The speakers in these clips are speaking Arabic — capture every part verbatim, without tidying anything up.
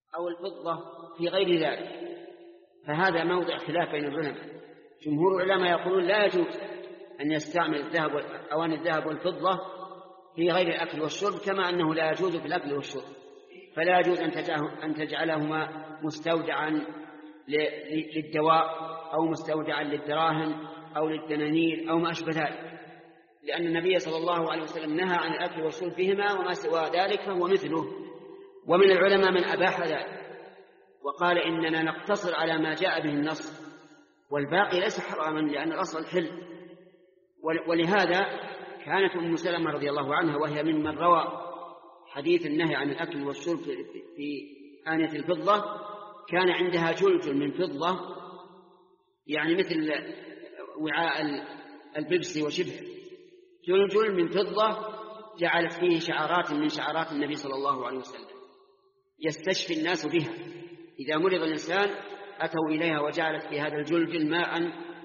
أو الفضة في غير ذلك، فهذا موضع خلاف بين العلماء. جمهور العلماء يقولون لا يجوز أن يستعمل الذهب أواني الذهب والفضة في غير الأكل والشرب، كما أنه لا يجوز في الأكل والشرب، فلا يجوز أن تجعلهما مستودعا للدواء أو مستودعا للدراهم أو للدنانير أو ما أشبه ذلك، لأن النبي صلى الله عليه وسلم نهى عن الأكل والشرب بهما، وما سوى ذلك فهو مثله. ومن العلماء من أباح ذلك وقال إننا نقتصر على ما جاء به النص، والباقي ليس حراما لأن الأصل حل. ولهذا كانت أم سلمة رضي الله عنها وهي ممن روى حديث النهي عن الأكل والشرب في آنية الفضة، كان عندها جلجل من فضة، يعني مثل وعاء البيبسي وشبه، جلجل من فضة جعلت فيه شعارات من شعارات النبي صلى الله عليه وسلم يستشفي الناس بها. إذا مرض الإنسان أتوا إليها وجعلت في هذا الجلجل ماء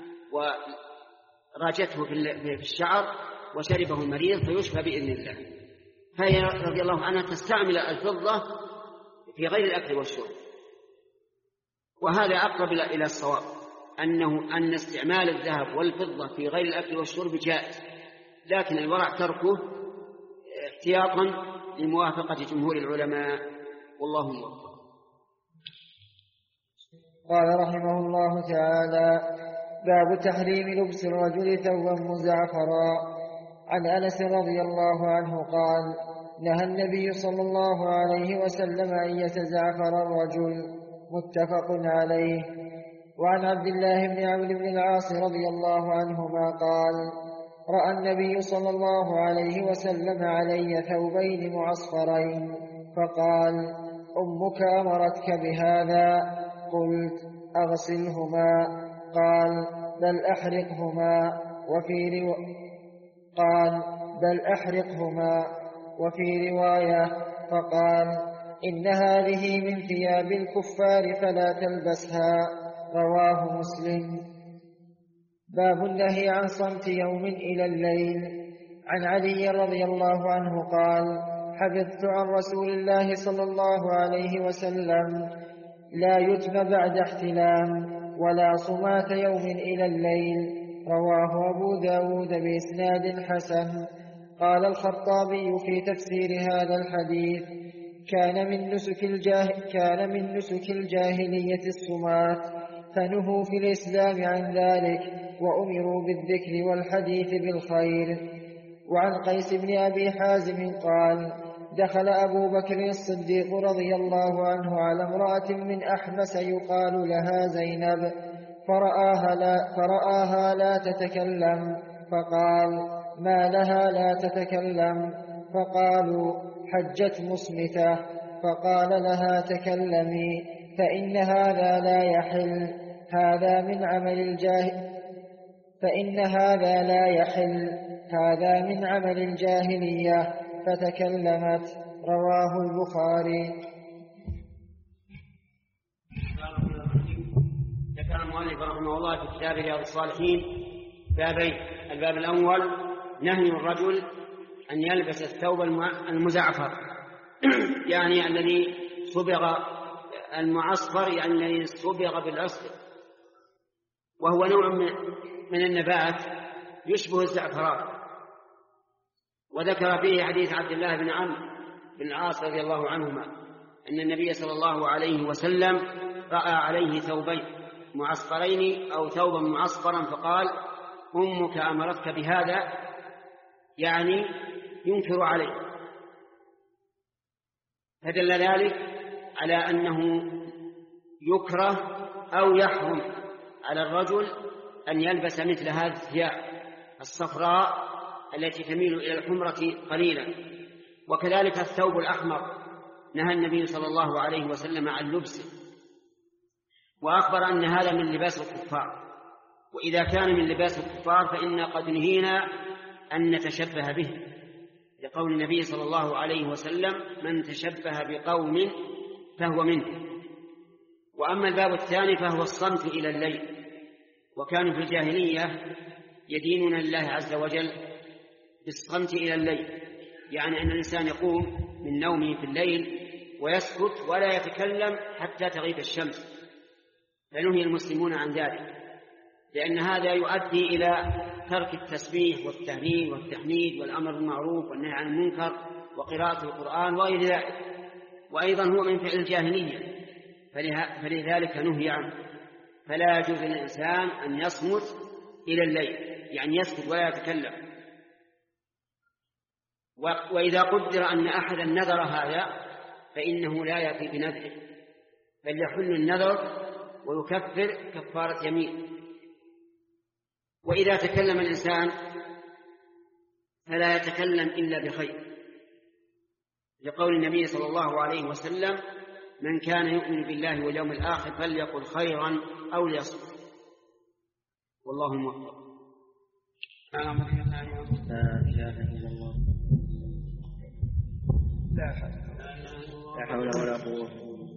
وراجته في الشعر وشربه المريض فيشفى بإذن الله. فهي رضي الله عنها تستعمل الفضة في غير الأكل والشرب، وهذا أقرب إلى الصواب، أنه أن استعمال الذهب والفضة في غير الأكل والشرب جائز، لكن الورع تركه احتياطا لموافقة جمهور العلماء، والله موفق. قال رحمه الله تعالى: باب تحريم لبس الرجل ثوبا مزعفرا. عن أنس رضي الله عنه قال: نهى النبي صلى الله عليه وسلم أن يتزعفر الرجل، متفق عليه. وعن عبد الله بن عمرو بن العاص رضي الله عنهما قال: رأى النبي صلى الله عليه وسلم علي ثوبين معصفرين فقال: أمك أمرتك بهذا؟ قلت: أغسلهما. قال: بل أحرقهما. وفي رو... قال: بل أحرقهما. وفي رواية: فقال: إن هذه من ثياب الكفار فلا تلبسها. رواه مسلم. باب النهي عن صمت يوم إلى الليل. عن علي رضي الله عنه قال: حفظت عن رسول الله صلى الله عليه وسلم: لا يتم بعد احتلام ولا صمات يوم إلى الليل. رواه أبو داود بإسناد حسن. قال الخطابي في تفسير هذا الحديث: كان من نسك, الجاه كان من نسك الجاهلية الصمات، فنهوا في الإسلام عن ذلك وأمروا بالذكر والحديث بالخير. وعن قيس بن أبي حازم قال: دخل أبو بكر الصديق رضي الله عنه على امرأة من أحمس يقال لها زينب، فرآها لا, فرآها لا تتكلم، فقال: ما لها لا تتكلم؟ فقالوا: حجت مصمتة. فقال لها: تكلمي، فإن هذا لا يحل، هذا من عمل الجاهل فإن هذا لا يحل هذا من عمل الجاهلية. فتكلمت. رواه البخاري. ذكر المؤلف رحمه الله في كتاب رياض الصالحين بابين: الباب الأول نهي الرجل أن يلبس الثوب المزعفر، يعني الذي صبغ، المعصفر يعني الذي صبغ بالعصفر، وهو نوع من النبات يشبه الزعفران. وذكر فيه حديث عبد الله بن عمرو بن العاص رضي الله عنهما أن النبي صلى الله عليه وسلم رأى عليه ثوبين معصفرين أو ثوبا معصفرا فقال: أمك أمرتك بهذا، يعني ينكر عليه. فدل ذلك على أنه يكره أو يحرم على الرجل أن يلبس مثل هذه الثياب الصفراء التي تميل إلى الحمرة قليلا. وكذلك الثوب الأحمر نهى النبي صلى الله عليه وسلم عن لبسه، وأخبر أن هذا من لباس الكفار، وإذا كان من لباس الكفار فإنا قد نهينا أن نتشبه به، لقول النبي صلى الله عليه وسلم: من تشبه بقوم فهو منه. وأما الباب الثاني فهو الصمت إلى الليل، وكانوا في الجاهلية يدينون الله عز وجل بالصمت إلى الليل، يعني أن الإنسان يقوم من نومه في الليل ويسكت ولا يتكلم حتى تغيب الشمس، فنهي المسلمون عن ذلك، لأن هذا يؤدي إلى ترك التسبيح والتهليل والتحميد والأمر بالمعروف والنهي عن المنكر وقراءة القرآن وغير ذلك، وأيضا هو من فعل الجاهلية، فلذلك نهي عنه. فلا يجوز للإنسان أن يصمت إلى الليل، يعني يسكت ولا يتكلم. وإذا قدر أن أحدا نذر هذا فإنه لا يأتي بنذره، بل يحل النذر ويكفر كفارة يمين. وإذا تكلم الإنسان فلا يتكلم إلا بخير، لقول النبي صلى الله عليه وسلم: من كان يؤمن بالله واليوم الآخر فليقل خيرا أو ليصمت. والله الموفق. لا إله إلا الله، لا حول ولا قوة.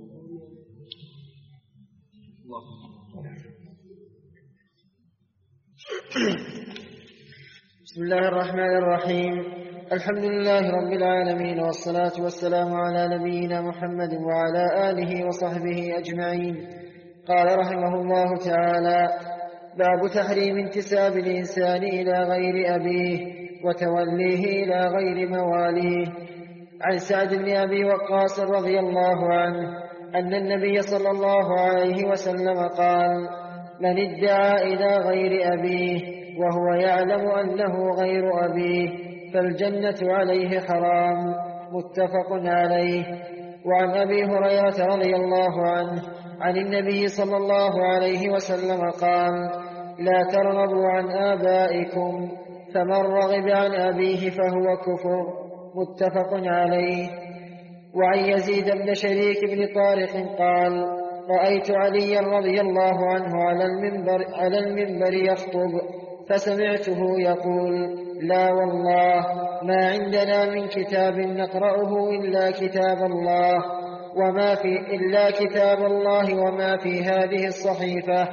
بسم الله الرحمن الرحيم. الحمد لله رب العالمين، والصلاة والسلام على نبينا محمد وعلى آله وصحبه أجمعين. قال رحمه الله تعالى: باب تحريم انتساب الإنسان إلى غير أبيه وتوليه إلى غير مواليه. عن سعد بن أبي وقاص رضي الله عنه أن النبي صلى الله عليه وسلم قال: من ادعى إلى غير أبيه وهو يعلم أنه غير أبيه فالجنة عليه حرام. متفق عليه. وعن أبي هريرة رضي الله عنه عن النبي صلى الله عليه وسلم قال: لا ترغبوا عن آبائكم، فمن رغب عن أبيه فهو كفر. متفق عليه. وعن يزيد بن شريك بن طارق قال: رأيت عليا رضي الله عنه على المنبر, على المنبر يخطب، فسمعته يقول: لا والله ما عندنا من كتاب نقرأه إلا كتاب الله وما في إلا كتاب الله وما في هذه الصحيفة.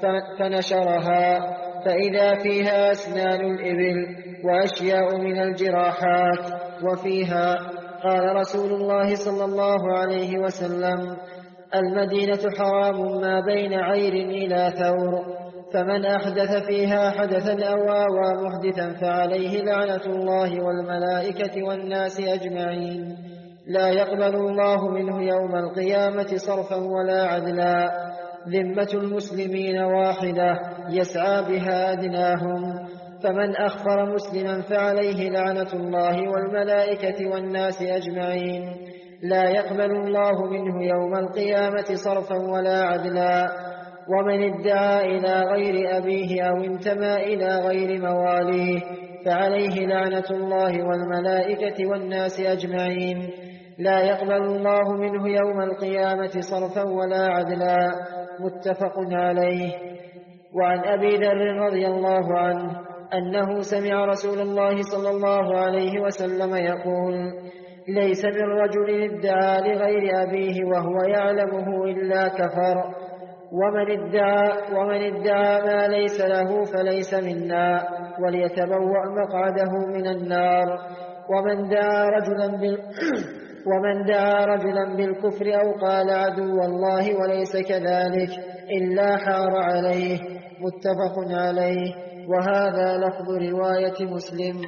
فنشرها فإذا فيها أسنان الإبل وأشياء من الجراحات، وفيها قال رسول الله صلى الله عليه وسلم: المدينة حرام ما بين عير إلى ثور، فمن أحدث فيها حدثا أو آوى محدثا فعليه لعنة الله والملائكة والناس أجمعين، لا يقبل الله منه يوم القيامة صرفا ولا عدلا. ذمة المسلمين واحدة يسعى بها أدناهم، فمن أخفر مسلما فعليه لعنة الله والملائكة والناس أجمعين، لا يقبل الله منه يوم القيامة صرفا ولا عدلا. ومن ادعى إلى غير أبيه أو انتمى إلى غير مواليه فعليه لعنة الله والملائكة والناس أجمعين، لا يقبل الله منه يوم القيامة صرفا ولا عدلا. متفق عليه. وعن أبي ذر رضي الله عنه أنه سمع رسول الله صلى الله عليه وسلم يقول: ليس من رجل ادعى لغير أبيه وهو يعلمه إلا كفر، ومن ادعى, ومن ادعى ما ليس له فليس منا، وليتبوأ مقعده من النار. ومن دعا رجلا بال ومن دعا رجلا بالكفر أو قال عدو الله وليس كذلك إلا حار عليه. متفق عليه. وهذا لفظ رواية مسلم.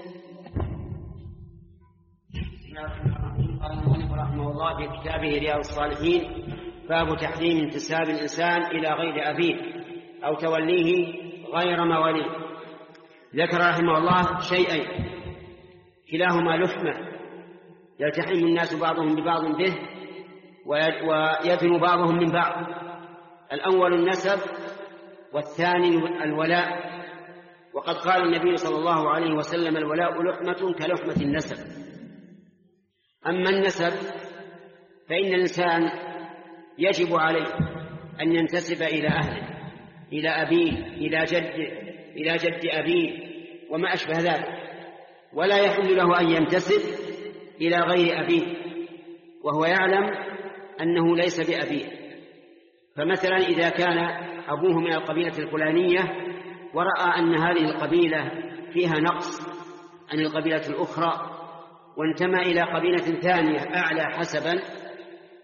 قال المؤلف رحمه الله في كتابه رياض الصالحين: باب تحريم انتساب الإنسان إلى غير أبيه أو توليه غير مواليه. ذكر رحمه الله شيئين كلاهما لحمة يلتحم الناس بعضهم ببعض به ويدنو بعضهم من بعض: الأول النسب والثاني الولاء. وقد قال النبي صلى الله عليه وسلم: الولاء لحمة كلحمة النسب. أما النسب فإن الإنسان يجب عليه أن ينتسب إلى أهله، إلى أبيه، إلى جده، إلى جد أبيه وما أشبه ذلك، ولا يحل له أن ينتسب إلى غير أبيه وهو يعلم أنه ليس بأبيه. فمثلا إذا كان أبوه من القبيلة الفلانية ورأى أن هذه القبيلة فيها نقص عن القبيلة الأخرى وانتمى إلى قبيلة ثانية أعلى حسبا،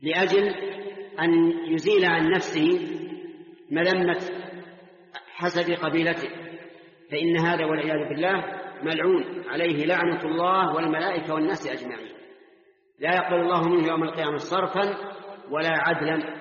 لأجل أن يزيل عن نفسه مذمة حسب قبيلته، فإن هذا والعياذ بالله ملعون عليه لعنة الله والملائكة والناس أجمعين، لا يقبل الله منه يوم القيامة صرفا ولا عدلا.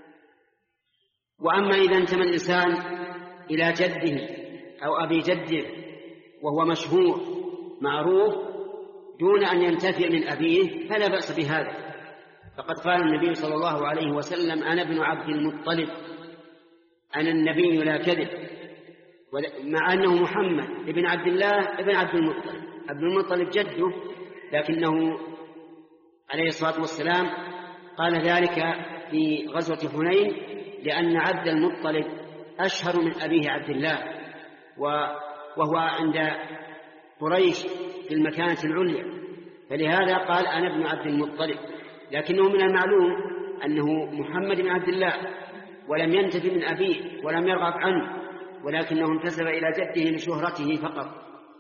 وأما إذا انتمى الإنسان إلى جده أو أبي جده وهو مشهور معروف دون أن ينتفع من أبيه فلا بأس بهذا، فقد قال النبي صلى الله عليه وسلم: أنا ابن عبد المطلب، أنا النبي لا كذب، مع أنه محمد ابن عبد الله ابن عبد المطلب. عبد المطلب جده، لكنه عليه الصلاة والسلام قال ذلك في غزوة حنين لأن عبد المطلب أشهر من أبيه عبد الله، وهو عند قريش في المكانة العليا، فلهذا قال: أنا ابن عبد المطلب. لكنه من المعلوم أنه محمد بن عبد الله ولم ينتفي من أبيه ولم يرغب عنه، ولكنه انتسب إلى جده لشهرته فقط.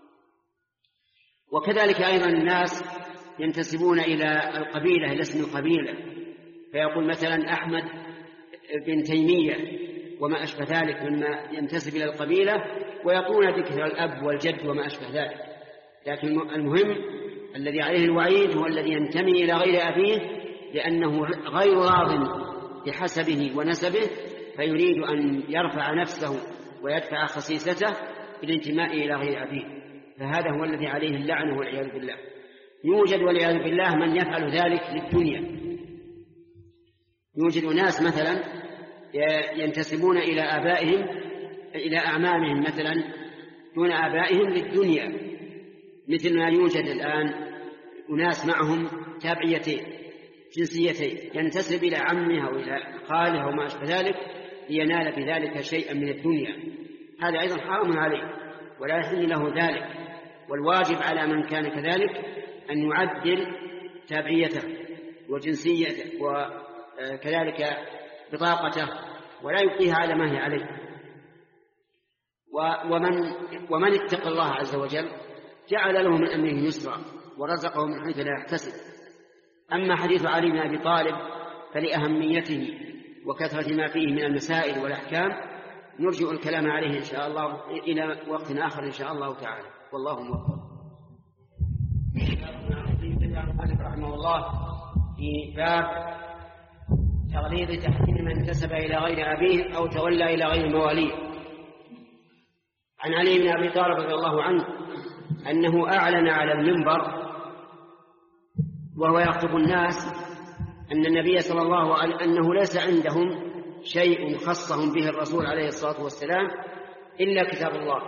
وكذلك أيضا الناس ينتسبون إلى القبيلة، إلى اسم القبيلة، فيقول مثلا أحمد بن تيمية وما أشبه ذلك مما ينتسب إلى القبيلة، ويقولون ذكر الأب والجد وما أشبه ذلك. لكن المهم الذي عليه الوعيد هو الذي ينتمي إلى غير أبيه لأنه غير راض بحسبه ونسبه، فيريد أن يرفع نفسه ويدفع خصيصته بالانتماء إلى غير أبيه، فهذا هو الذي عليه اللعنة والعياذ بالله. يوجد والعياذ بالله من يفعل ذلك للدنيا، يوجد ناس مثلا ينتسبون إلى آبائهم إلى أعمامهم مثلا دون آبائهم للدنيا، مثل ما يوجد الآن أناس معهم تابعيتين جنسيتين، ينتسب إلى عمها أو إلى خاله وما أشبه ذلك لينال بذلك شيئا من الدنيا، هذا أيضا حرام عليه ولا يحل له ذلك. والواجب على من كان كذلك أن يعدل تابعيته وجنسيته وكذلك بطاقته ولا يبقيها على ما هي عليه. ومن, ومن اتقى الله عز وجل جعل له من أمره يسرا ورزقه من حيث لا يحتسب. أما حديث علي بن أبي طالب فلأهميته وكثرة ما فيه من المسائل والأحكام نرجع الكلام عليه إن شاء الله إلى وقت آخر إن شاء الله تعالى، والله موفق. رحمه الله في باب تغليظ تحريم من انتسب إلى غير أبيه أو تولى إلى غير مواليه. عن علي بن أبي طالب رضي الله عنه أنه أعلن على المنبر وهو يخطب الناس أن النبي صلى الله عليه وسلم أنه ليس عندهم شيء خصهم به الرسول عليه الصلاة والسلام إلا كتاب الله،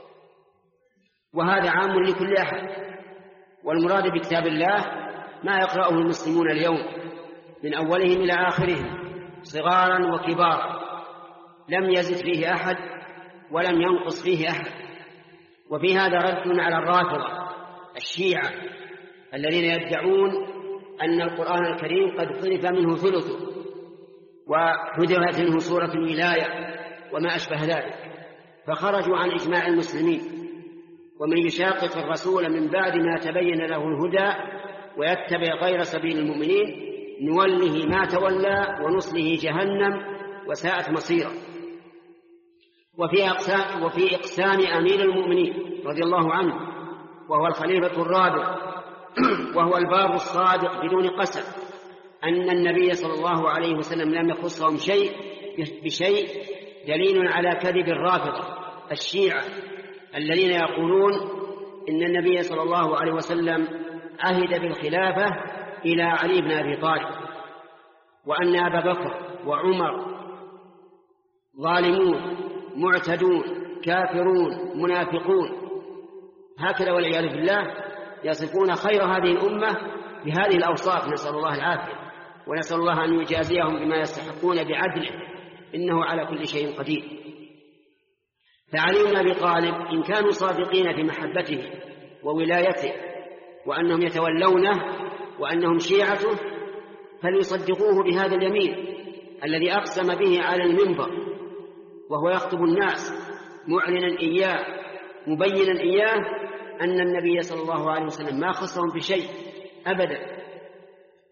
وهذا عام لكل أحد. والمراد بكتاب الله ما يقرأه المسلمون اليوم من أولهم إلى آخرهم صغارا وكبارا، لم يزد فيه أحد ولم ينقص فيه أحد. وفي هذا رد على الرافضة الشيعة الذين يدعون أن القرآن الكريم قد حذف منه ثلثه وحذفت منه سورة الولاية وما أشبه ذلك، فخرجوا عن إجماع المسلمين. ومن يشاقق الرسول من بعد ما تبين له الهدى ويتبع غير سبيل المؤمنين نوله ما تولى ونصله جهنم وساءت مصيرا. وفي أقسام, وفي إقسام أمير المؤمنين رضي الله عنه وهو الخليفة الرابع وهو الباب الصادق بدون قسم أن النبي صلى الله عليه وسلم لم يخصهم شيء بشيء دليل على كذب الرافضة الشيعة الذين يقولون إن النبي صلى الله عليه وسلم عهد بالخلافة إلى علي بن أبي طالب، وأن أبا بكر وعمر ظالمون معتدون كافرون منافقون، هكذا والعياذ بالله يصفون خير هذه الأمة بهذه الأوصاف، نسأل الله العافية ونسأل الله أن يجازيهم بما يستحقون بعدله إنه على كل شيء قدير. فعلي بن أبي طالب إن كانوا صادقين في محبته وولايته وأنهم يتولونه وأنهم شيعته فليصدقوه بهذا اليمين الذي أقسم به على المنبر وهو يخطب الناس معلنا إياه مبينا إياه أن النبي صلى الله عليه وسلم ما خصهم بشيء أبدا،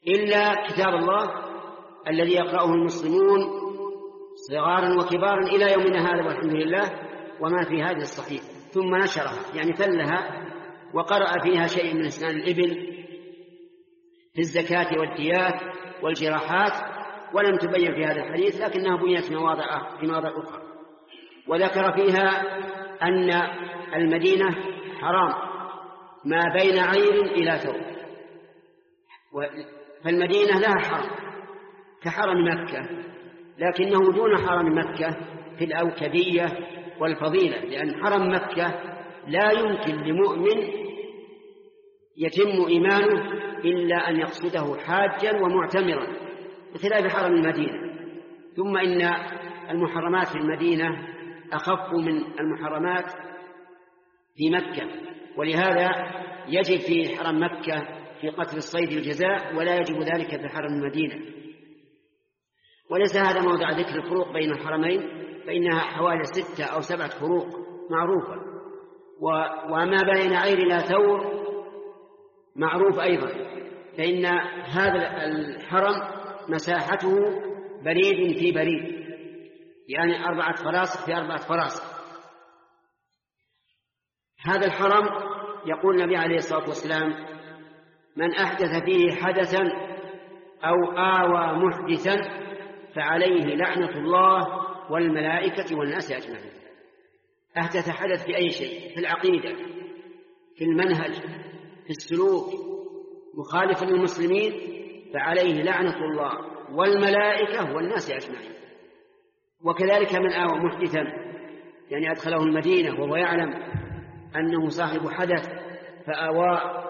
إلا كتاب الله الذي يقرأه المسلمون صغارا وكبارا إلى يومنا هذا والحمد لله، وما في هذه الصحيفة، ثم نشرها يعني تلها وقرأ فيها شيء من أسنان الإبل في الزكاة والديات والجراحات، ولم تبين في هذا الحديث، لكنها بينت في مواضع في مواضع أخرى. وذكر فيها أن المدينة حرام ما بين عير إلى ثوب، فالمدينة لها حرم كحرم مكة، لكنه دون حرم مكة في الأوكدية والفضيلة، لأن حرم مكة لا يمكن لمؤمن يتم إيمانه إلا أن يقصده حاجا ومعتمرا بخلاف حرم المدينة. ثم إن المحرمات في المدينة أخف من المحرمات في مكة، ولهذا يجب في حرم مكة في قتل الصيد الجزاء، ولا يجب ذلك في حرم المدينة. وليس هذا موضع ذكر الفروق بين الحرمين، فإنها حوالي ستة أو سبعة فروق معروفة، وما بين عير إلى ثور معروف أيضا، فإن هذا الحرم مساحته بريد في بريد، يعني أربعة فراسخ في أربعة فراسخ. هذا الحرم يقول النبي عليه الصلاة والسلام: من أحدث فيه حدثا أو آوى محدثا فعليه لعنة الله والملائكة والناس أجمعين. أحدث حدث في أي شيء، في العقيدة، في المنهج، في السلوك، مخالفا للمسلمين، فعليه لعنة الله والملائكة والناس أجمعين. وكذلك من آوى محدثا، يعني أدخله المدينة وهو يعلم أنه صاحب حدث فآواه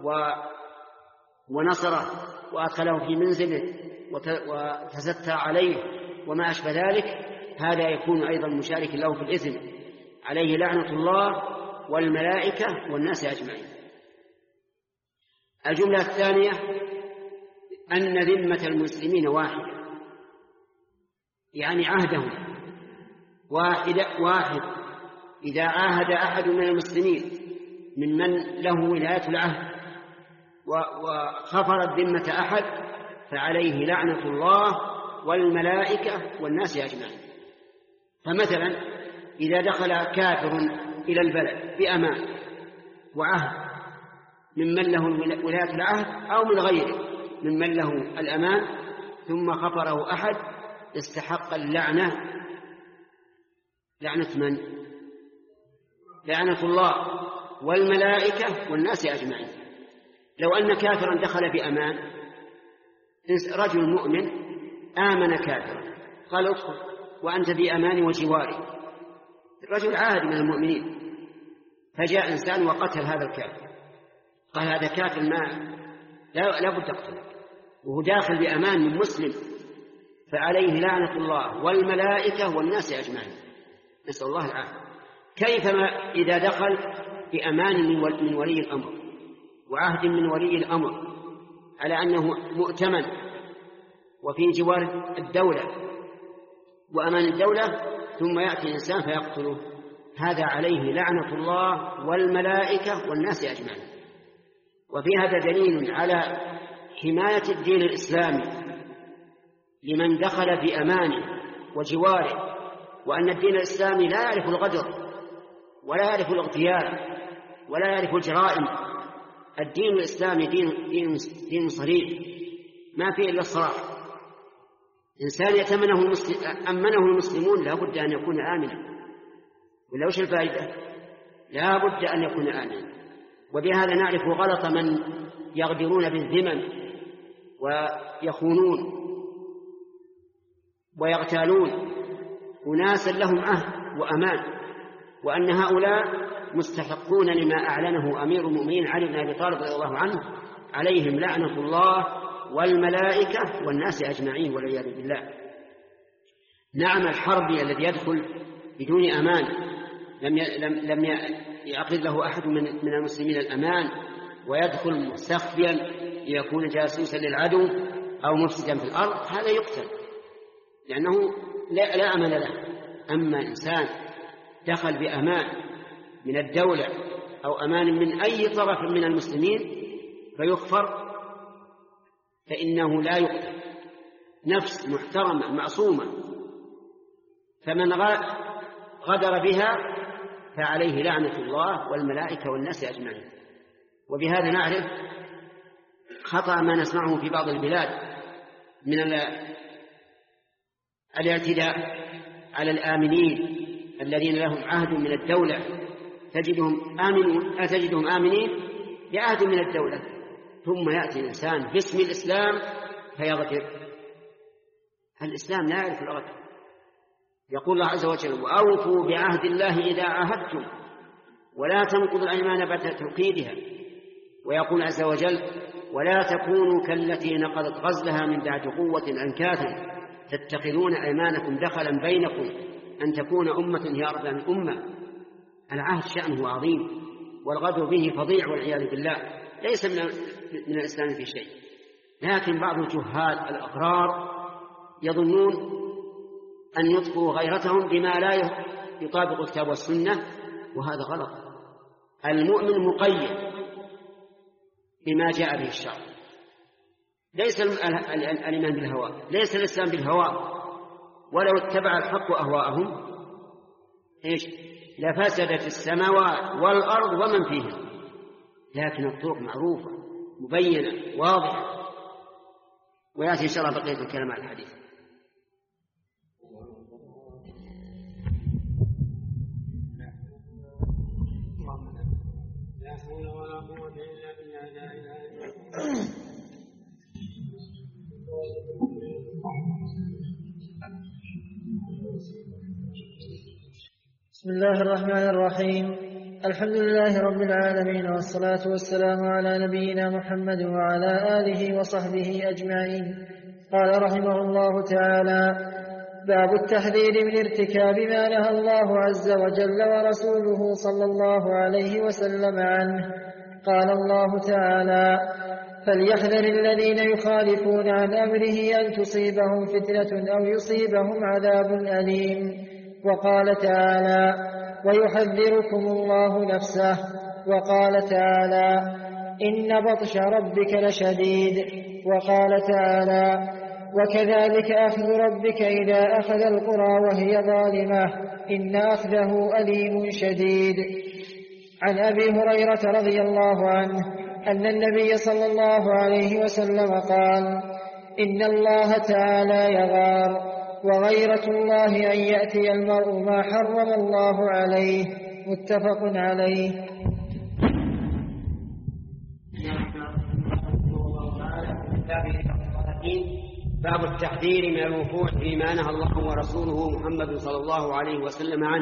ونصره وأدخله في منزله وتستر عليه وما أشبه ذلك، هذا يكون أيضا مشارك له في الإثم، عليه لعنة الله والملائكة والناس أجمعين. الجملة الثانية أن ذمة المسلمين واحدة، يعني عهدهم واحد واحد إذا عاهد أحد من المسلمين ممن له ولاية العهد وخفرت ذمة أحد فعليه لعنة الله والملائكة والناس أجمعين. فمثلا إذا دخل كافر إلى البلد بأمان وعهد ممن له ولاية العهد أو من غيره ممن له الأمان، ثم خفره أحد، استحق اللعنة. لعنة من؟ لعنة الله والملائكة والناس أجمعين. لو أن كافرا دخل بأمان، رجل مؤمن آمن كافرا قال ادخل وأنت بأمان وجواري، الرجل عاهد من المؤمنين، فجاء إنسان وقتل هذا الكافر، قال هذا كافر ما لا, لا بد تقتله، وهو داخل بأمان من مسلم، فعليه لعنة الله والملائكة والناس أجمعين، نسأل الله العافية. كيفما إذا دخل بأمان من ولي الأمر وعهد من ولي الأمر على أنه مؤتمن وفي جوار الدولة وأمان الدولة، ثم يأتي إنسان فيقتله، هذا عليه لعنة الله والملائكة والناس أجمعين. وفي هذا دليل على حماية الدين الإسلامي لمن دخل بأمانه وجواره، وأن الدين الإسلامي لا يعرف الغدر ولا يعرف الاغتيال ولا يعرف الجرائم. الدين الإسلامي دين, دين, دين صريح ما فيه إلا الصراحة. إنسان يتمنه المسلم أمنه المسلمون لا بد أن يكون آمنا، ولا وش الفائدة؟ لا بد أن يكون آمنا. وبهذا نعرف غلط من يغدرون بالذمم ويخونون ويغتالون أناسا لهم عهد وأمان، وأن هؤلاء مستحقون لما أعلنه أمير المؤمنين علي بن أبي طالب رضي الله عنه، عليهم لعنة الله والملائكة والناس أجمعين والعياذ بالله. نعم الحربي الذي يدخل بدون أمان لم لم لم يأخذ له أحد من من المسلمين الأمان، ويدخل مستخفيا ليكون جاسوسا للعدو أو مفسدا في الأرض، هذا يقتل لأنه لا, لا أمان له. أما إنسان دخل بأمان من الدولة أو أمان من أي طرف من المسلمين فيخفر، فإنه لا يقتل، نفس محترمة معصومة، فمن غدر بها فعليه لعنة الله والملائكة والناس أجمعين. وبهذا نعرف خطأ ما نسمعه في بعض البلاد من الاعتداء على الآمنين الذين لهم عهد من الدولة، تجدهم آمنون تجدهم آمنين بعهد من الدولة، ثم يأتي الإنسان باسم الإسلام فيغدر. الإسلام لا يعرف الغدر. يقول الله عز وجل: وأوفوا بعهد الله إذا عاهدتم ولا تنقضوا الأيمان بعد توكيدها. ويقول عز وجل: ولا تكونوا كالتي نقضت غزلها من بعد قوة أنكاثا تتخذون أيمانكم دخلا بينكم أن تكون أمة هي أربع من أمة. العهد شأنه عظيم، والغدر به فظيع والعياذ بالله، ليس من, من الإسلام في شيء. لكن بعض الجهال الأغرار يظنون أن يطفوا غيرتهم بما لا يطابق الكتاب والسنة، وهذا غلط. المؤمن مقيد بما جاء به الشرع، ليس الإيمان بالهوى، ليس الإسلام بالهوى. ولو اتبع الحق أهواءهم إيش لفسدت السماوات والأرض ومن فيهم. لكن الطرق معروفة مبينة واضحة، ويأتي إن شاء الله بقية الكلام على الحديث. بسم الله الرحمن الرحيم. الحمد لله رب العالمين، والصلاة والسلام على نبينا محمد وعلى آله وصحبه أجمعين. قال رحمه الله تعالى: باب التحذير من ارتكاب ما نهى الله عز وجل ورسوله صلى الله عليه وسلم عنه. قال الله تعالى: فليحذر الذين يخالفون عن أمره أن تصيبهم فتنة أو يصيبهم عذاب أليم. وقال تعالى: ويحذركم الله نفسه. وقال تعالى: إن بطش ربك لشديد. وقال تعالى: وكذلك أخذ ربك إذا أخذ القرى وهي ظالمة إن أخذه أليم شديد. عن أبي هريرة رضي الله عنه أن النبي صلى الله عليه وسلم قال: إن الله تعالى يغار، وغيرة الله أن يأتي المرء ما حرم الله عليه. متفق عليه. باب التحذير من الوقوع فيما نهى الله ورسوله محمد صلى الله عليه وسلم عنه،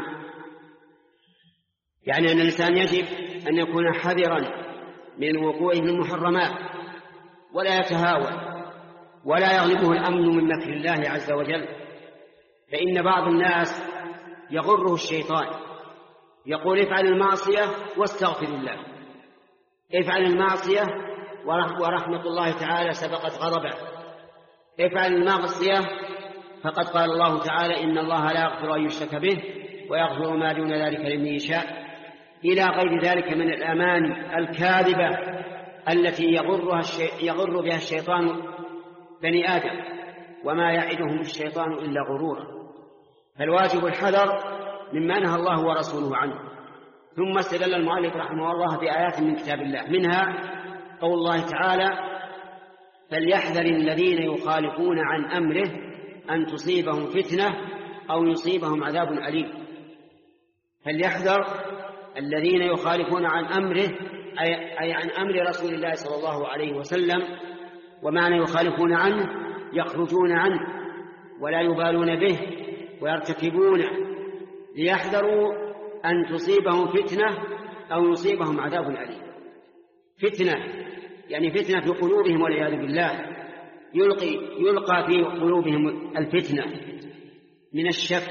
يعني أن الإنسان يجب أن يكون حذرا من الوقوع في المحرمات، ولا يتهاون ولا يغلبه الأمن من مكر الله عز وجل. فإن بعض الناس يغره الشيطان، يقول: افعل المعصية واستغفر الله، افعل المعصية ورحمة الله تعالى سبقت غضبه، افعل المعصية فقد قال الله تعالى: إن الله لا يغفر أن يشرك به ويغفر ما دون ذلك لمن يشاء، إلى غير ذلك من الأماني الكاذبة التي يغرها الشي... يغر بها الشيطان بني آدم، وما يعدهم الشيطان إلا غرورا. فالواجب الحذر مما نهى الله ورسوله عنه. ثم استدل المؤلف رحمه الله بآيات من كتاب الله، منها قول الله تعالى: فليحذر الذين يخالفون عن أمره أن تصيبهم فتنة أو يصيبهم عذاب أليم. فليحذر الذين يخالفون عن أمره أي عن أمر رسول الله صلى الله عليه وسلم. ومعنى يخالفون عنه يخرجون عنه ولا يبالون به ويرتكبونه، ليحذروا أن تصيبهم فتنة أو يصيبهم عذاب أليم. فتنة يعني فتنة في قلوبهم والعياذ بالله، يلقي يلقى في قلوبهم الفتنة من الشك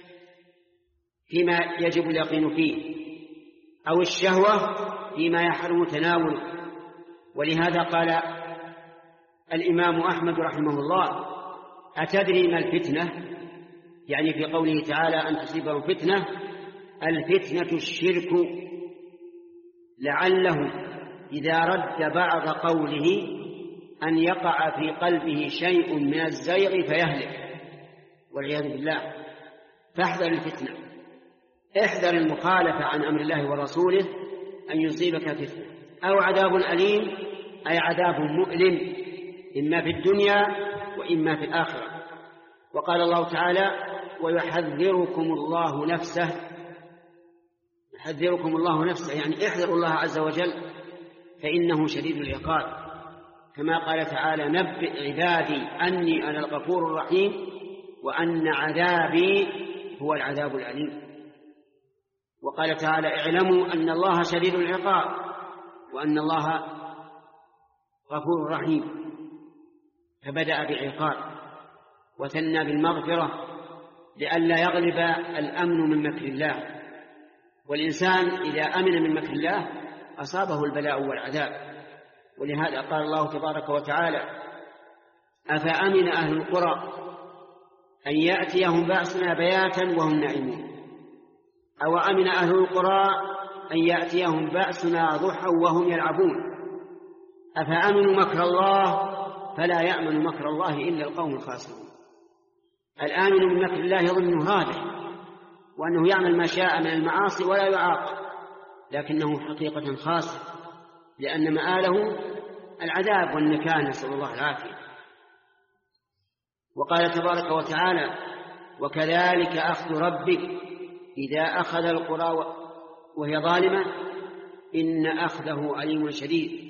فيما يجب اليقين فيه، أو الشهوة فيما يحرم تناوله. ولهذا قال الإمام أحمد رحمه الله: أتدري ما الفتنة؟ يعني في قوله تعالى أن تصيبهم فتنة، الفتنة الشرك، لعله إذا رد بعض قوله أن يقع في قلبه شيء من الزيغ فيهلك والعياذ بالله. فاحذر الفتنة، احذر المخالفة عن أمر الله ورسوله أن يصيبك فتنة أو عذاب أليم، أي عذاب مؤلم إما في الدنيا وإما في الآخرة. وقال الله تعالى: ويحذركم الله نفسه. يحذركم الله نفسه يعني احذروا الله عز وجل فإنه شديد العقاب، كما قال تعالى: نبئ عبادي أني أنا الغفور الرحيم وأن عذابي هو العذاب الأليم. وقال تعالى: اعلموا أن الله شديد العقاب وأن الله غفور رحيم، فبدأ بعقاب وثنى بالمغفرة لئلا يغلب الأمن من مكر الله. والإنسان إذا أمن من مكر الله أصابه البلاء والعذاب. ولهذا قال الله تبارك وتعالى: أفأمن أهل القرى أن يأتيهم بأسنا بياتا وهم نائمون، أو أمن أهل القرى أن يأتيهم بأسنا ضحى وهم يلعبون، أفأمنوا مكر الله فلا يأمن مكر الله إلا القوم الخاسرون. الآمن من مكر الله يظن رابح وأنه يعمل ما شاء من المعاصي ولا يعاقب، لكنه حقيقة خاسر، لأن مآله العذاب والنكال، نسأل الله العافية. وقال تبارك وتعالى: وكذلك أخذ ربك إذا أخذ القرى وهي ظالمة إن أخذه أليم شديد.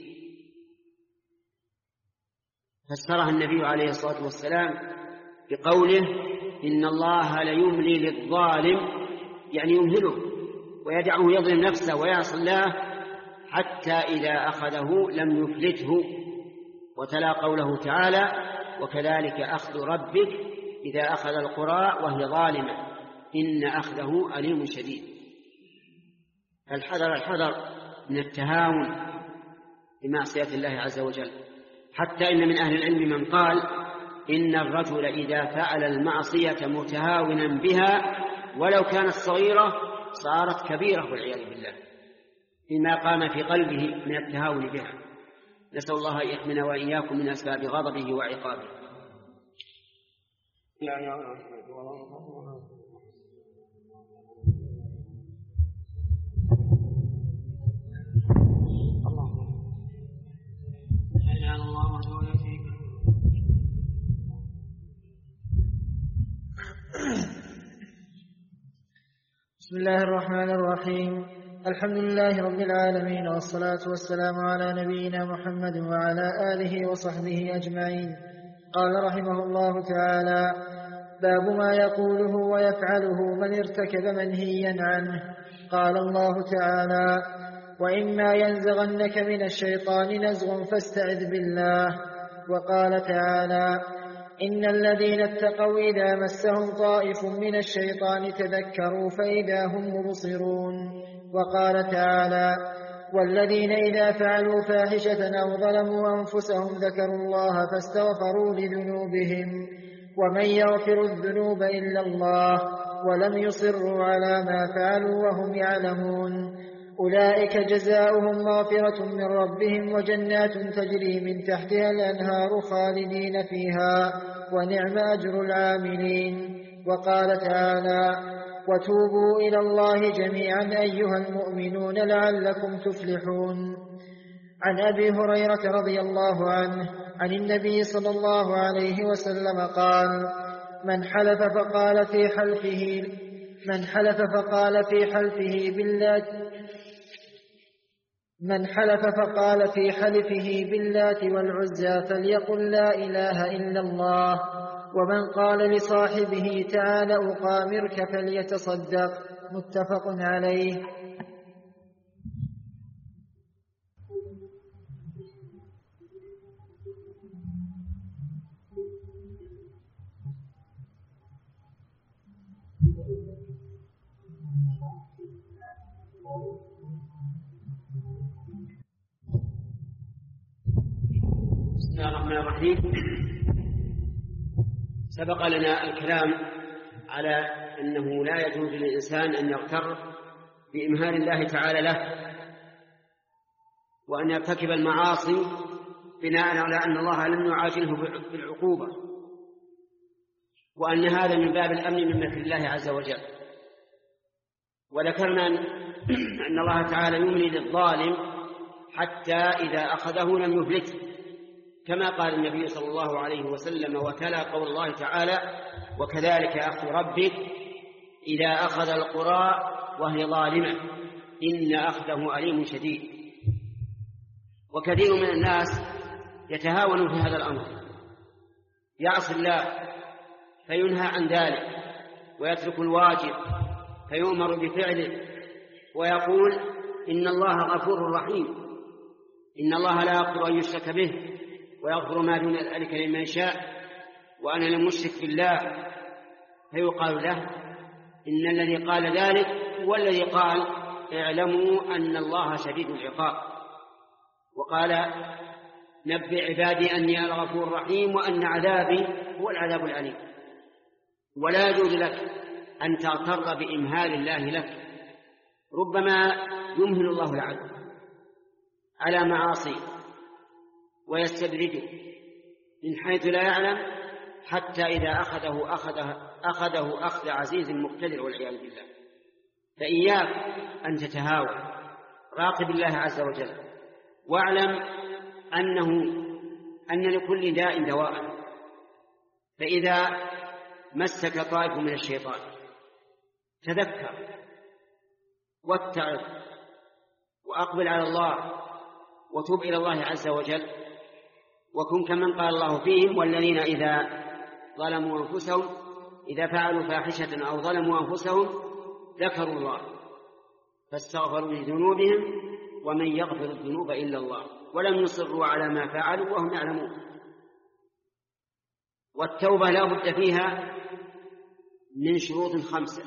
فسرها النبي عليه الصلاة والسلام بقوله: إن الله ليملي للظالم، يعني يمهله ويدعه يظلم نفسه ويعصي الله حتى إذا أخذه لم يفلته. وتلا قوله تعالى: وكذلك أخذ ربك إذا أخذ القرى وهي ظالمة إن أخذه أليم شديد. الحذر الحذر من التهاون بمعصية الله عز وجل، حتى إن من أهل العلم من قال إن الرجل إذا فعل المعصية متهاونا بها ولو كانت صغيرة صارت كبيرة والعياذ بالله فيما قام في قلبه من التهاون بها. نسأل الله أن يحمينا وإياكم من أسباب غضبه وعقابه. بسم الله الرحمن الرحيم. الحمد لله رب العالمين، والصلاة والسلام على نبينا محمد وعلى آله وصحبه أجمعين. قال رحمه الله تعالى: باب ما يقوله ويفعله من ارتكب منهيا عنه. قال الله تعالى: وإما ينزغنك من الشيطان نزغ فاستعذ بالله. وقال تعالى: إن الذين اتقوا إذا مسهم طائف من الشيطان تذكروا فإذا هم مبصرون. وقال تعالى: والذين إذا فعلوا فاحشة أو ظلموا أنفسهم ذكروا الله فاستغفروا لذنوبهم ومن يغفر الذنوب إلا الله ولم يصروا على ما فعلوا وهم يعلمون أولئك جزاؤهم مغفرة من ربهم وجنات تجري من تحتها الأنهار خالدين فيها ونعم أجر العاملين. وقال تعالى: وتوبوا إلى الله جميعا أيها المؤمنون لعلكم تفلحون. عن أبي هريرة رضي الله عنه عن النبي صلى الله عليه وسلم قال: من حلف فقال في حلفه من حلف فقال في حلفه بالله من حلف فقال في حلفه باللات والعزى فليقل لا إله إلا الله. ومن قال لصاحبه تعال أقامرك فليتصدق. متفق عليه. بسم الله الرحمن الرحيم. سبق لنا الكلام على أنه لا يجوز للإنسان أن يغتر بإمهال الله تعالى له، وأن يرتكب المعاصي بناء على أن الله لم يعاجله بالعقوبة، وأن هذا من باب الأمن من مكر الله عز وجل. وذكرنا أن الله تعالى يملي للظالم حتى إذا أخذه لم يفلته، كما قال النبي صلى الله عليه وسلم وتلا قول الله تعالى: وكذلك أخذ ربك إذا أخذ القرى وهي ظالمة إن أخذه أليم شديد. وكثير من الناس يتهاون في هذا الأمر، يعصي الله فينهى عن ذلك، ويترك الواجب فيؤمر بفعله، ويقول إن الله غفور رحيم، إن الله لا يغفر أن يشرك به ويغفر ما دون ذلك لمن شاء، وأنا لم أشرك بالله. فيقال له إن الذي قال ذلك هو الذي قال: اعلموا أن الله شديد العقاب، وقال: نبئ عبادي أني أنا الغفور الرحيم وأن عذابي هو العذاب الأليم. ولا يجوز لك أن تغتر بإمهال الله لك، ربما يمهل الله العبد على معاصي ويستدرجه من حيث لا يعلم، حتى إذا أخذه أخذه, أخذه أخذ عزيز مقتدر والعياذ بالله. فإياك أن تتهاون، راقب الله عز وجل، واعلم أنه أن لكل داء دواء. فإذا مسك طائف من الشيطان تذكر واتعظ وأقبل على الله وتوب إلى الله عز وجل، وكن كمن قال الله فيهم: والذين إذا ظلموا أنفسهم إذا فعلوا فاحشة أو ظلموا أنفسهم ذكروا الله فاستغفروا لذنوبهم ومن يغفر الذنوب إلا الله ولم يصروا على ما فعلوا وهم يعلمون. والتوبة لا بد فيها من شروط خمسة: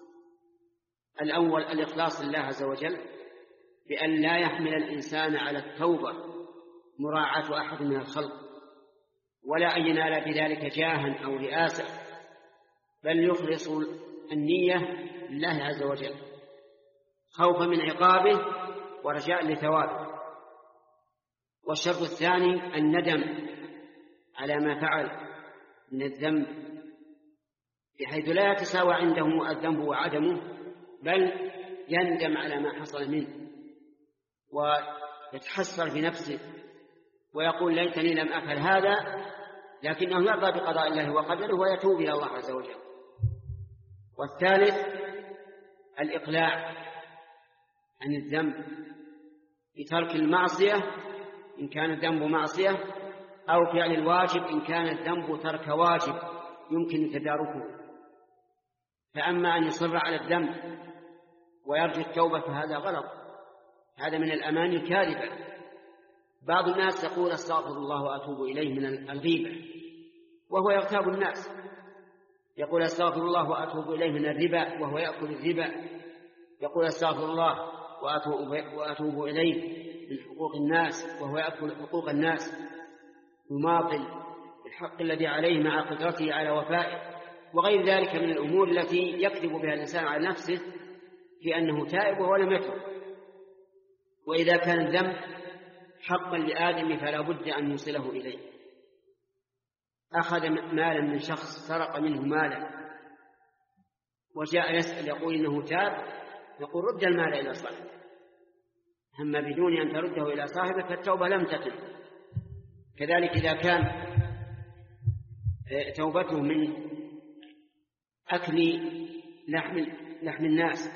الأول الإخلاص لله عز وجل، بأن لا يحمل الإنسان على التوبة مراعاة أحد من الخلق، ولا أن ينال بذلك جاها أو رئاسة، بل يخلص النية لله عز وجل خوفا من عقابه ورجاء لثوابه. والشرط الثاني الندم على ما فعل من الذنب، بحيث لا يتساوى عنده الذنب وعدمه، بل يندم على ما حصل منه ويتحسر في نفسه ويقول: ليتني لم أفعل هذا، لكنه يرضى بقضاء الله وقدره ويتوب إلى الله عز وجل. والثالث الإقلاع عن الذنب بترك المعصية إن كان الذنب معصية، أو فعل الواجب إن كان الذنب ترك واجب يمكن تداركه. فأما أن يصر على الذنب ويرجو التوبة فهذا غلط، هذا من الأماني الكاذبة. بعض الناس يقول: استغفر الله وأتوب إليه من الغيبة، وهو يغتاب الناس. يقول: استغفر الله وأتوب إليه من الربا، وهو يأكل الربا. يقول: استغفر الله وأتوب إليه من حقوق الناس، وهو يأكل حقوق الناس، يماطل الحق الذي عليه مع قدرته على وفائه، وغير ذلك من الأمور التي يكذب بها الإنسان على نفسه في أنه تائب وهو لم يتوب. وإذا كان الذنب حقا لآدم فلا بد أن يوصله إليه. أخذ مالا من شخص، سرق منه مالا، وجاء يسأل يقول إنه تاب، يقول: رد المال إلى صاحبه. أما بدون أن ترده إلى صاحبه فالتوبة لم تتم. كذلك إذا كان توبته من أكل لحم, لحم الناس،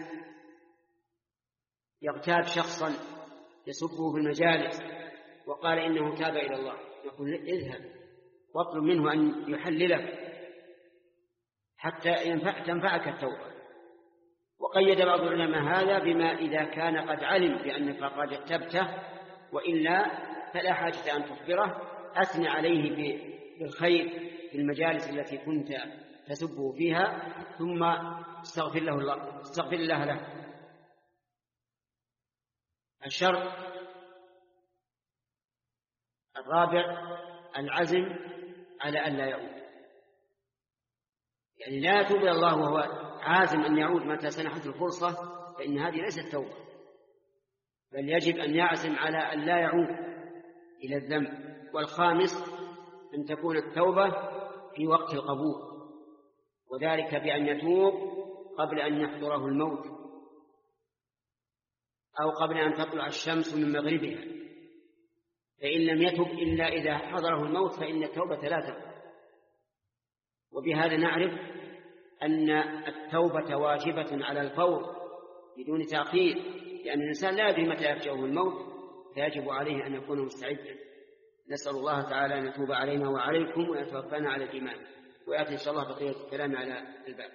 يغتاب شخصا يسبه في المجالس وقال إنه تاب إلى الله، يقول: اذهب واطلب منه أن يحللك حتى تنفعك التوبة. وقيد بعض العلماء هذا بما إذا كان قد علم بأنك قد اغتبته، وإلا فلا حاجة أن تخبره، أثني عليه بالخير في المجالس التي كنت تسبه فيها، ثم استغفر له الله استغفر الله له. الشرط الرابع العزم على أن لا يعود، يعني لا يتوب إلى الله وهو عازم أن يعود متى سنحت الفرصة، فإن هذه ليست توبة، بل يجب أن يعزم على أن لا يعود إلى الذنب والخامس أن تكون التوبة في وقت القبول، وذلك بأن يتوب قبل أن يحضره الموت أو قبل أن تطلع الشمس من مغربها، فإن لم يتب إلا إذا حضره الموت فإن التوبة لا تقبل. وبهذا نعرف أن التوبة واجبة على الفور بدون تأخير، لأن الإنسان لا يدري متى يفجأه الموت، فيجب عليه أن يكون مستعدا. نسأل الله تعالى أن يتوب علينا وعليكم ويتوفانا على الإيمان. ويأتي إن شاء الله بقية الكلام على الباب.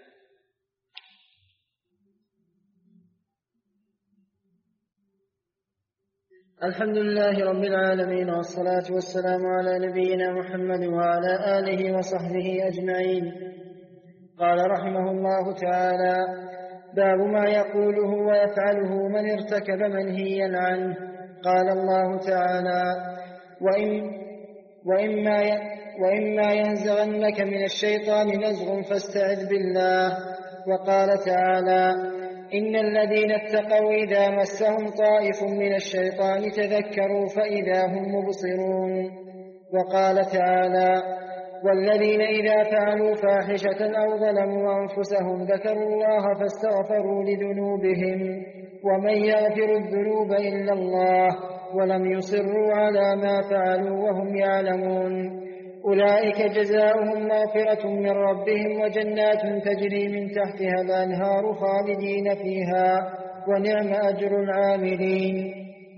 الحمد لله رب العالمين، والصلاة والسلام على نبينا محمد وعلى آله وصحبه أجمعين. قال رحمه الله تعالى: باب ما يقوله ويفعله من ارتكب منهيا عنه. قال الله تعالى: وإن وإما وإما ينزغنك من الشيطان نزغ فاستعذ بالله. وقال تعالى: إن الذين اتقوا إذا مسهم طائف من الشيطان تذكروا فإذا هم مبصرون. وقال تعالى: والذين إذا فعلوا فاحشة أو ظلموا أنفسهم ذكروا الله فاستغفروا لذنوبهم ومن يغفر الذنوب إلا الله ولم يصروا على ما فعلوا وهم يعلمون. أولئك جزاؤهم مغفرة من ربهم وجنات تجري من تحتها الأنهار خالدين فيها ونعم أجر العاملين.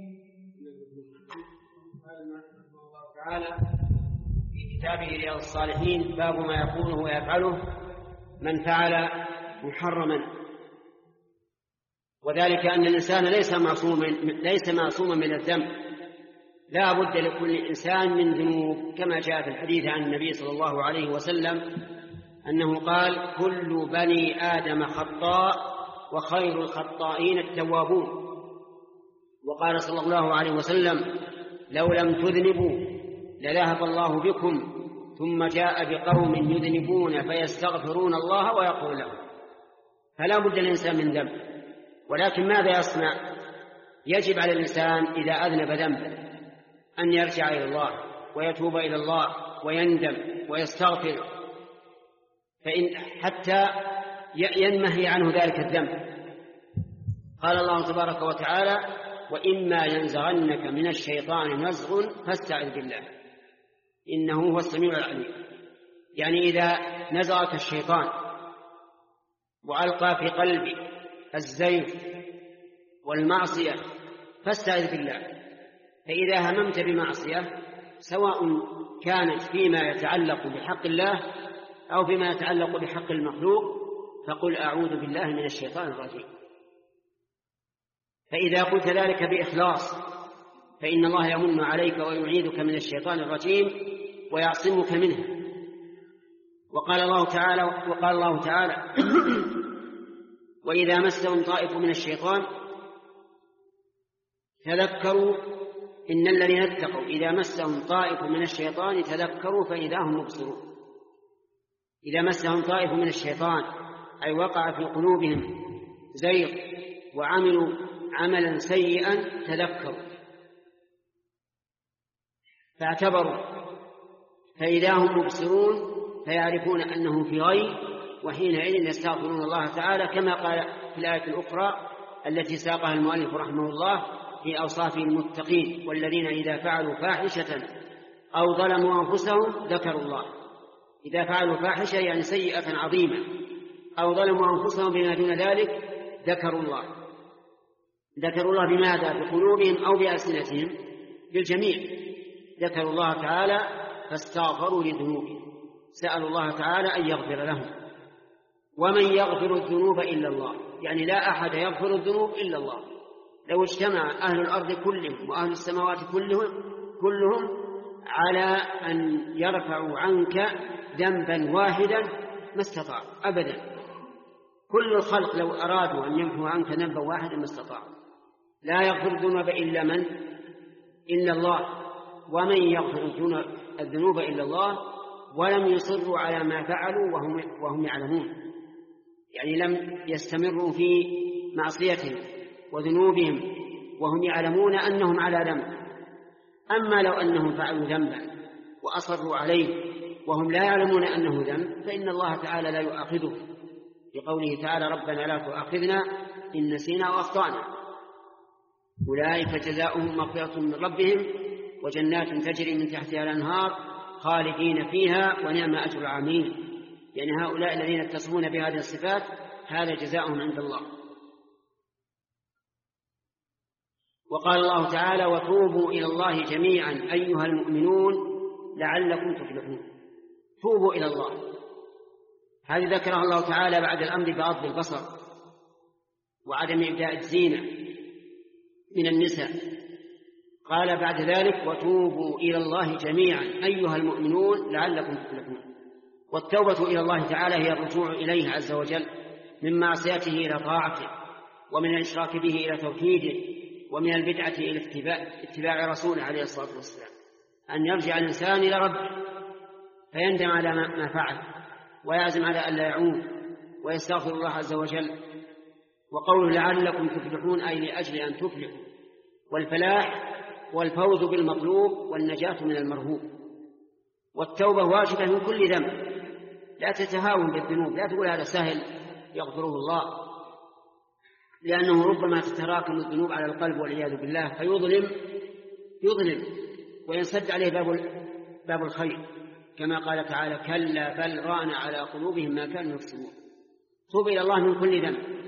تعالى في كتابه رياض الصالحين: باب ما يقوله ويفعله من فعل محرما. وذلك أن الإنسان ليس معصوما ليس معصوما من الذنب، لا بد لكل إنسان من ذنوب، كما جاء في الحديث عن النبي صلى الله عليه وسلم أنه قال: كل بني آدم خطاء وخير الخطائين التوابون. وقال صلى الله عليه وسلم: لو لم تذنبوا لذهب الله بكم ثم جاء بقوم يذنبون فيستغفرون الله ويغفر لهم. فلا بد الإنسان من ذنب، ولكن ماذا يصنع؟ يجب على الإنسان إذا أذنب ذنبا أن يرجع إلى الله ويتوب إلى الله ويندم ويستغفر، فإن حتى ينمهي عنه ذلك الذنب. قال الله تبارك وتعالى: وإما ينزغنك من الشيطان نزغ فاستعذ بالله إنه هو السميع العليم. يعني إذا نزغك الشيطان وألقى في قلبك الزيغ والمعصية فاستعذ بالله. فإذا هممت بمعصية سواء كانت فيما يتعلق بحق الله أو فيما يتعلق بحق المخلوق فقل: أعوذ بالله من الشيطان الرجيم. فإذا قلت ذلك بإخلاص فإن الله يمن عليك ويعيذك من الشيطان الرجيم ويعصمك منه. وقال الله تعالى وقال الله تعالى: وإذا مسهم طائف من الشيطان تذكروا إن الذين اتقوا إذا مسهم طائف من الشيطان تذكروا فإذا هم مبصرون. إذا مسهم طائف من الشيطان أي وقع في قلوبهم زيغ وعملوا عملا سيئا تذكروا فاعتبروا فإذا هم مبصرون فيعرفون أنه في غي، وحينئذ يستغفرون الله تعالى، كما قال في الآية الأخرى التي ساقها المؤلف رحمه الله في أوصاف المتقين: والذين إذا فعلوا فاحشة أو ظلموا أنفسهم ذكروا الله. إذا فعلوا فاحشة يعني سيئة عظيمة أو ظلموا أنفسهم بما دون ذلك ذكروا الله. ذكروا الله بماذا؟ بقلوبهم أو بألسنتهم؟ بالجميع. ذكروا الله تعالى فاستغفروا لذنوبهم، سألوا الله تعالى أن يغفر لهم. ومن يغفر الذنوب إلا الله، يعني لا أحد يغفر الذنوب إلا الله. لو اجتمع أهل الأرض كلهم وأهل السماوات كلهم كلهم على أن يرفعوا عنك ذنبا واحدا ما استطاعوا أبدا. كل الخلق لو أرادوا أن يمحوا عنك ذنبا واحدا ما استطاعوا. لا يغفر الذنوب إلا من؟ إلا الله. ومن يغفر الذنوب إلا الله ولم يصروا على ما فعلوا وهم, وهم يعلمون، يعني لم يستمروا في معصيتهم وذنوبهم وهم يعلمون أنهم على ذنب. أما لو أنهم فعلوا ذنبا وأصروا عليه وهم لا يعلمون أنه ذنب فإن الله تعالى لا يؤاخذه، بقوله تعالى ربنا لا تؤاخذنا إن نسينا وأخطأنا. أولئك جزاؤهم مغفرة من ربهم وجنات تجري من تحتها الأنهار خالدين فيها ونعم أجر العاملين. يعني هؤلاء الذين يتصفون بهذه الصفات هذا جزاؤهم عند الله. وقال الله تعالى وتوبوا إلى الله جميعا أيها المؤمنون لعلكم تفلحون. توبوا إلى الله، هذه ذكرها الله تعالى بعد الأمر بغض البصر وعدم إبداء الزينة من النساء. قال بعد ذلك وتوبوا إلى الله جميعا أيها المؤمنون لعلكم تفلحون. والتوبة إلى الله تعالى هي الرجوع إليه عز وجل من معصيته إلى طاعته، ومن الإشراك به إلى توحيده، ومن البدعة إلى اتباع, اتباع رسوله عليه الصلاة والسلام. أن يرجع الإنسان إلى ربه فيندم على ما فعل ويعزم على ألا يعود ويستغفر الله عز وجل. وقوله لعلكم تفلحون أي لأجل أن تفلحوا، والفلاح والفوز بالمطلوب والنجاة من المرهوب. والتوبة واجبة من كل ذنب، لا تتهاون بالذنوب، لا تقول هذا سهل يغفره الله، لأنه ربما تتراكم الذنوب على القلب والعياذ بالله فيظلم يظلم وينسد عليه باب باب الخير، كما قال تعالى كلا بل ران على قلوبهم ما كانوا يكسبون. توب إلى الله من كل ذنب.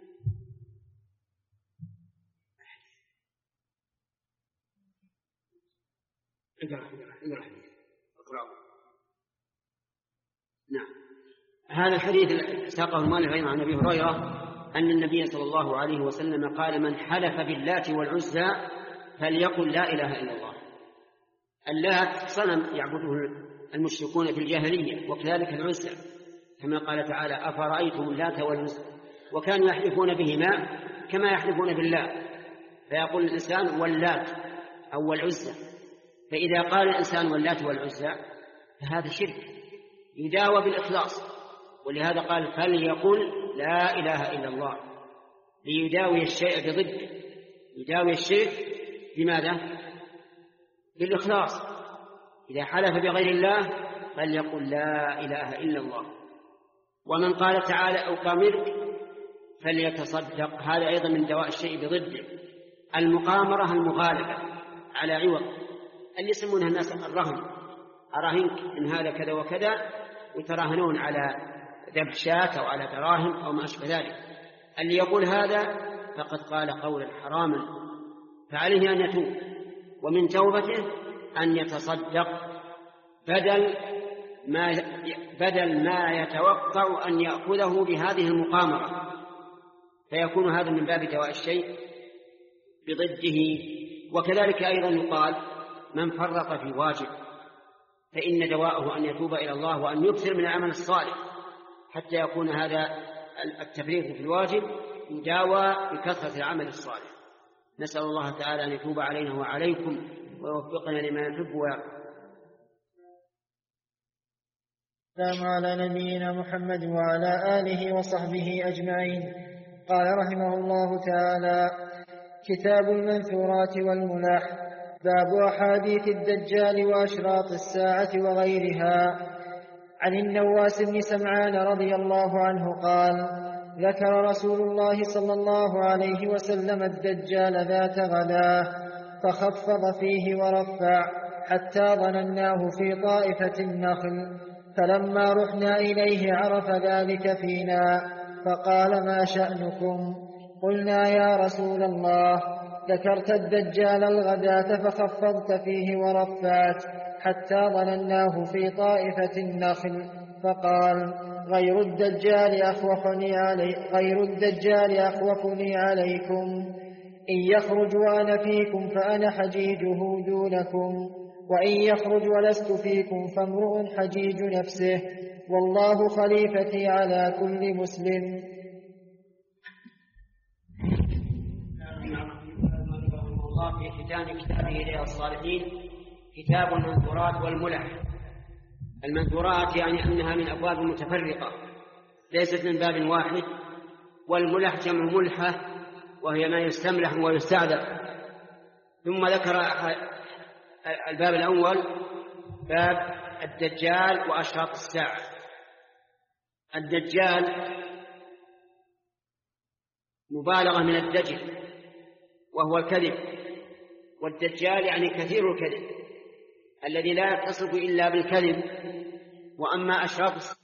نعم. هذا الحديث ساقه المؤلف عن أبي هريرة أن النبي صلى الله عليه وسلم قال من حلف باللات والعزى فليقل لا إله إلا الله. اللات صنم يعبده المشركون في الجاهلية، وكذلك العزى كما قال تعالى أفرأيتم اللات والعزى، وكانوا يحلفون بهما كما يحلفون بالله، فيقول الإنسان واللات أو والعزى. فإذا قال الإنسان واللات والعزى فهذا شرك يداوى بالإخلاص، ولهذا قال فليقل لا إله إلا الله ليداوي الشيء بضده. يداوي الشرك بماذا؟ بالإخلاص. إذا حلف بغير الله فليقل لا إله إلا الله. ومن قال تعالى أقامرك فليتصدق، هذا أيضا من دواء الشيء بضده. المقامرة المغالبة على عوض، اللي يسمونها الناس الرهن، أراهنك إن هذا كذا وكذا، ويتراهنون على ذبح شاة أو على دراهم أو ما أشبه ذلك. اللي يقول هذا فقد قال قولا حراما، فعليه أن يتوب، ومن توبته أن يتصدق بدل ما بدل ما يتوقع أن يأخذه بهذه المقامرة، فيكون هذا من باب دواء الشيء بضده. وكذلك أيضا يقال من فرط في واجب فإن دواءه أن يتوب إلى الله وأن يكثر من العمل الصالح، حتى يكون هذا التفريط في الواجب يداوى بكثرة العمل الصالح. نسأل الله تعالى أن يتوب علينا وعليكم ويوفقنا لما يحب ويرضى. السلام على نبينا محمد وعلى آله وصحبه أجمعين. قال رحمه الله تعالى كتاب المنثورات والملاح، باب أحاديث الدجال وأشراط الساعة وغيرها. عن النواس بن سمعان رضي الله عنه قال ذكر رسول الله صلى الله عليه وسلم الدجال ذات غداه فخفض فيه ورفع حتى ظنناه في طائفة النخل، فلما رحنا إليه عرف ذلك فينا فقال ما شأنكم؟ قلنا يا رسول الله ذكرت الدجال الغداة فخفضت فيه ورفعت حتى ظنناه في طائفة النخل، فقال غير الدجال أخوفني علي غير الدجال أخوفني عليكم، إن يخرج وأنا فيكم فأنا حجيجه دونكم، وإن يخرج ولست فيكم فامرؤ حجيج نفسه، والله خليفتي على كل مسلم. في ختام كتابه رياض الصالحين كتاب المنثورات والملح. المنثورات يعني أنها من أبواب متفرقة ليست من باب واحد، والملح جمع ملحة وهي ما يستملح ويستعذب. ثم ذكر الباب الأول باب الدجال وأشراط الساعة. الدجال مبالغة من الدجل وهو الكذب، والدجال يعني كثير الكذب الذي لا يتصف إلا بالكذب. وأما أشراط